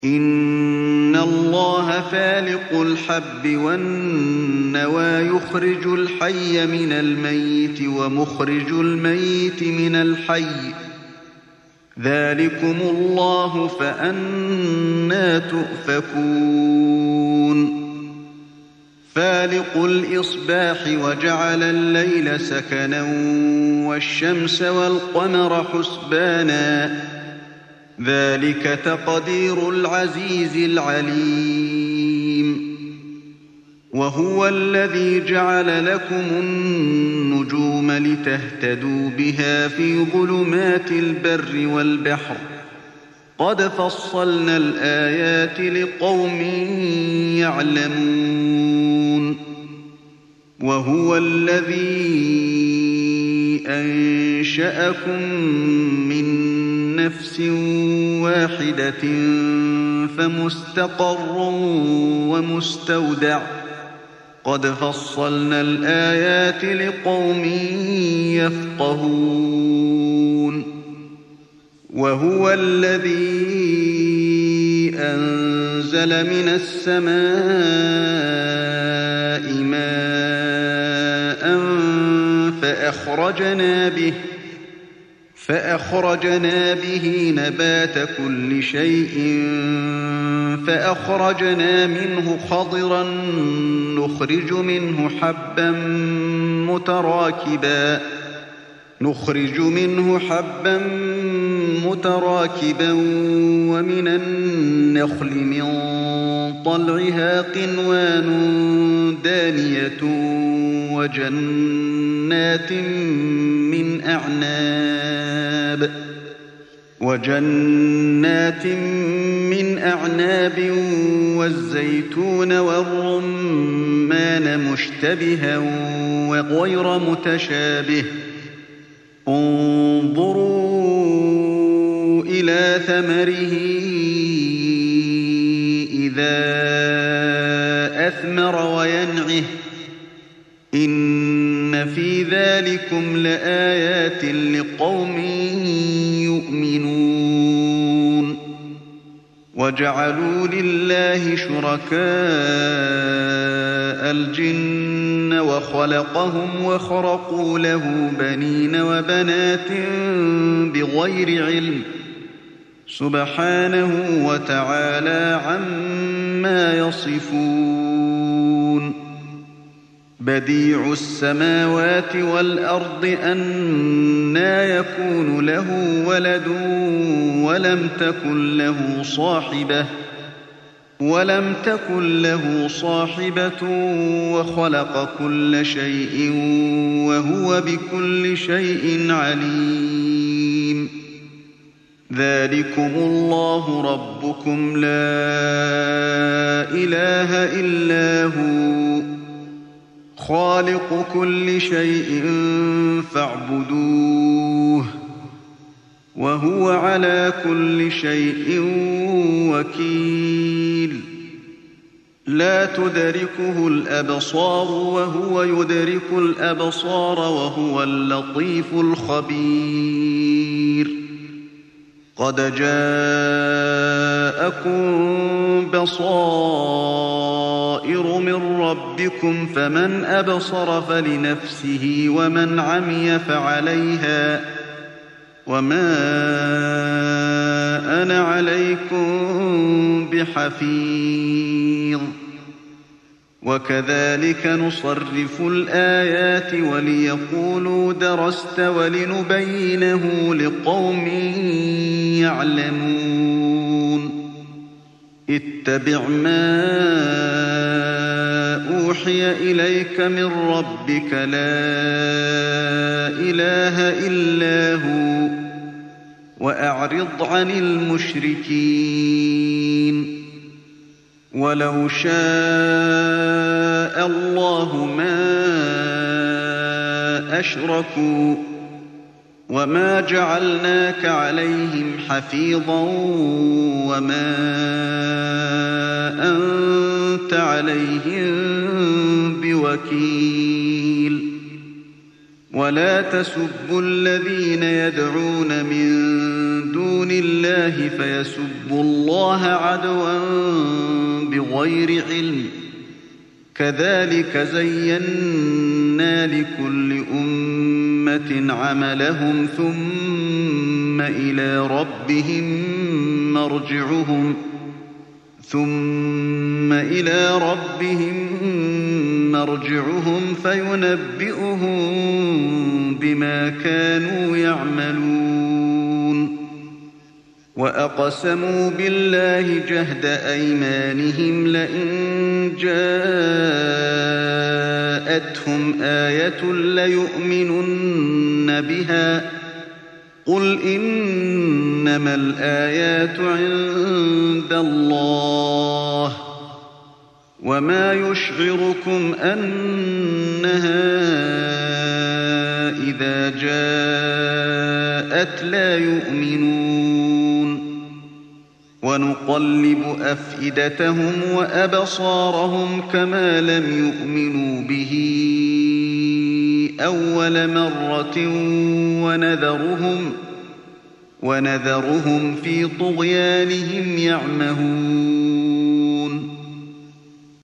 إِنَّ اللَّهَ فَالِقُ الْحَبِّ وَالنَّوَىٰ يُخْرِجُ الْحَيَّ مِنَ الْمَيِّتِ وَمُخْرِجُ الْمَيِّتِ مِنَ الْحَيِّ ۚ ذَٰلِكُمُ اللَّهُ فَأَنَّىٰ تُؤْفَكُونَ فَالِقُ الْإِصْبَاحِ وَجَعَلَ اللَّيْلَ سَكَنًا وَالشَّمْسَ وَالْقَمَرَ حُسْبَانًا ۚ ذَٰلِكَ تَقْدِيرُ الْعَزِيزِ الْعَلِيمِ وَهُوَ الَّذِي جَعَلَ لَكُمُ النُّجُومَ لِتَهْتَدُوا بِهَا فِي ظُلُمَاتِ الْبَرِّ وَالْبَحْرِ ۗ قَدْ فَصَّلْنَا الْآيَاتِ لِقَوْمٍ يَعْلَمُونَ وَهُوَ الَّذِي أَنشَأَكُم مِّن نَّفْسٍ وَاحِدَةٍ فَمُسْتَقَرٌّ وَمُسْتَوْدَعٌ ۗ قَدْ فَصَّلْنَا الْآيَاتِ لِقَوْمٍ يَفْقَهُونَ وَهُوَ الَّذِي أَنزَلَ مِنَ السَّمَاءِ مَاءً فَأَخْرَجْنَا بِهِ نَبَاتَ كُلِّ شَيْءٍ فَأَخْرَجْنَا مِنْهُ خَضِرًا نُّخْرِجُ مِنْهُ حَبًّا مُّتَرَاكِبًا وَمِنَ النَّخْلِ مِن طَلْعِهَا قِنْوَانٌ دَانِيَةٌ وَجَنَّاتٍ مِّنْ أَعْنَابٍ وَالزَّيْتُونَ وَالرُّمَّانَ مُشْتَبِهًا وَغَيْرَ مُتَشَابِهٍ ۗ انظُرُوا إِلَىٰ ثَمَرِهِ إِذَا أَثْمَرَ وَيَنْعِهِ ۚ إِنَّ فِي ذَٰلِكُمْ لَآيَاتٍ لِّقَوْمٍ يُؤْمِنُونَ وَجَعَلُوا لِلَّهِ شُرَكَاءَ الْجِنَّ وَخَلَقَهُمْ وَخَرَقُوا لَهُ بَنِينَ وَبَنَاتٍ بِغَيْرِ عِلْمٍ ۚ سُبْحَانَهُ وَتَعَالَىٰ عَمَّا يَصِفُونَ بَدِيعُ السَّمَاوَاتِ وَالْأَرْضِ أَنَّىٰ يَكُونُ لَهُ وَلَدٌ وَلَمْ تَكُن لَّهُ صَاحِبَةٌ وَخَلَقَ كُلَّ شَيْءٍ وَهُوَ بِكُلِّ شَيْءٍ عَلِيمٌ ذَٰلِكُمُ اللَّهُ رَبُّكُمْ لَا إِلَٰهَ إِلَّا هُوَ خَالِقُ كُلِّ شَيْءٍ فَاعْبُدُوهُ ۚ وَهُوَ عَلَىٰ كُلِّ شَيْءٍ وَكِيلٌ لَّا تُدْرِكُهُ الْأَبْصَارُ وَهُوَ يُدْرِكُ الْأَبْصَارَ وَهُوَ اللَّطِيفُ الْخَبِيرُ قَدْ جَاءَكُم بَصَائِرُ مِن رَّبِّكُمْ ۖ فَمَنْ أَبْصَرَ فَلِنَفْسِهِ وَمَنْ عَمِيَ فَعَلَيْهَا ۚ وَمَا أَنَا عَلَيْكُم بِحَفِيظٍ وَكَذَٰلِكَ نُصَرِّفُ الْآيَاتِ وَلِيَقُولُوا دَرَسْتَ وَلِنُبَيِّنَهُ لِقَوْمٍ يَعْلَمُونَ اتَّبِعْ مَا أُوحِيَ إِلَيْكَ مِن رَّبِّكَ ۖ لَا إِلَٰهَ إِلَّا هُوَ ۖ وَأَعْرِضْ عَنِ الْمُشْرِكِينَ وَلَوْ شَاءَ اللَّهُ مَا أَشْرَكُوا ۗ وَمَا جَعَلْنَاكَ عَلَيْهِمْ حَفِيظًا وَمَا أَنتَ عَلَيْهِم بِوَكِيلٍ وَلَا تَسُبُّوا الَّذِينَ يَدْعُونَ مِن دُونِ دون الله فيسبوا الله عدوا بغير علم كذلك زينا لكل أمة عملهم ثم إلى ربهم مرجعهم فينبئهم بما كانوا يعملون وأقسموا بالله جهد أيمانهم لئن جاءتهم آية ليؤمنن بها قل إنما الآيات عند الله وما يشعركم أنها إذا جاءت لا يؤمنون ونقلب أفئدتهم وأبصارهم كما لم يؤمنوا به أول مرة ونذرهم في طغيانهم يعمهون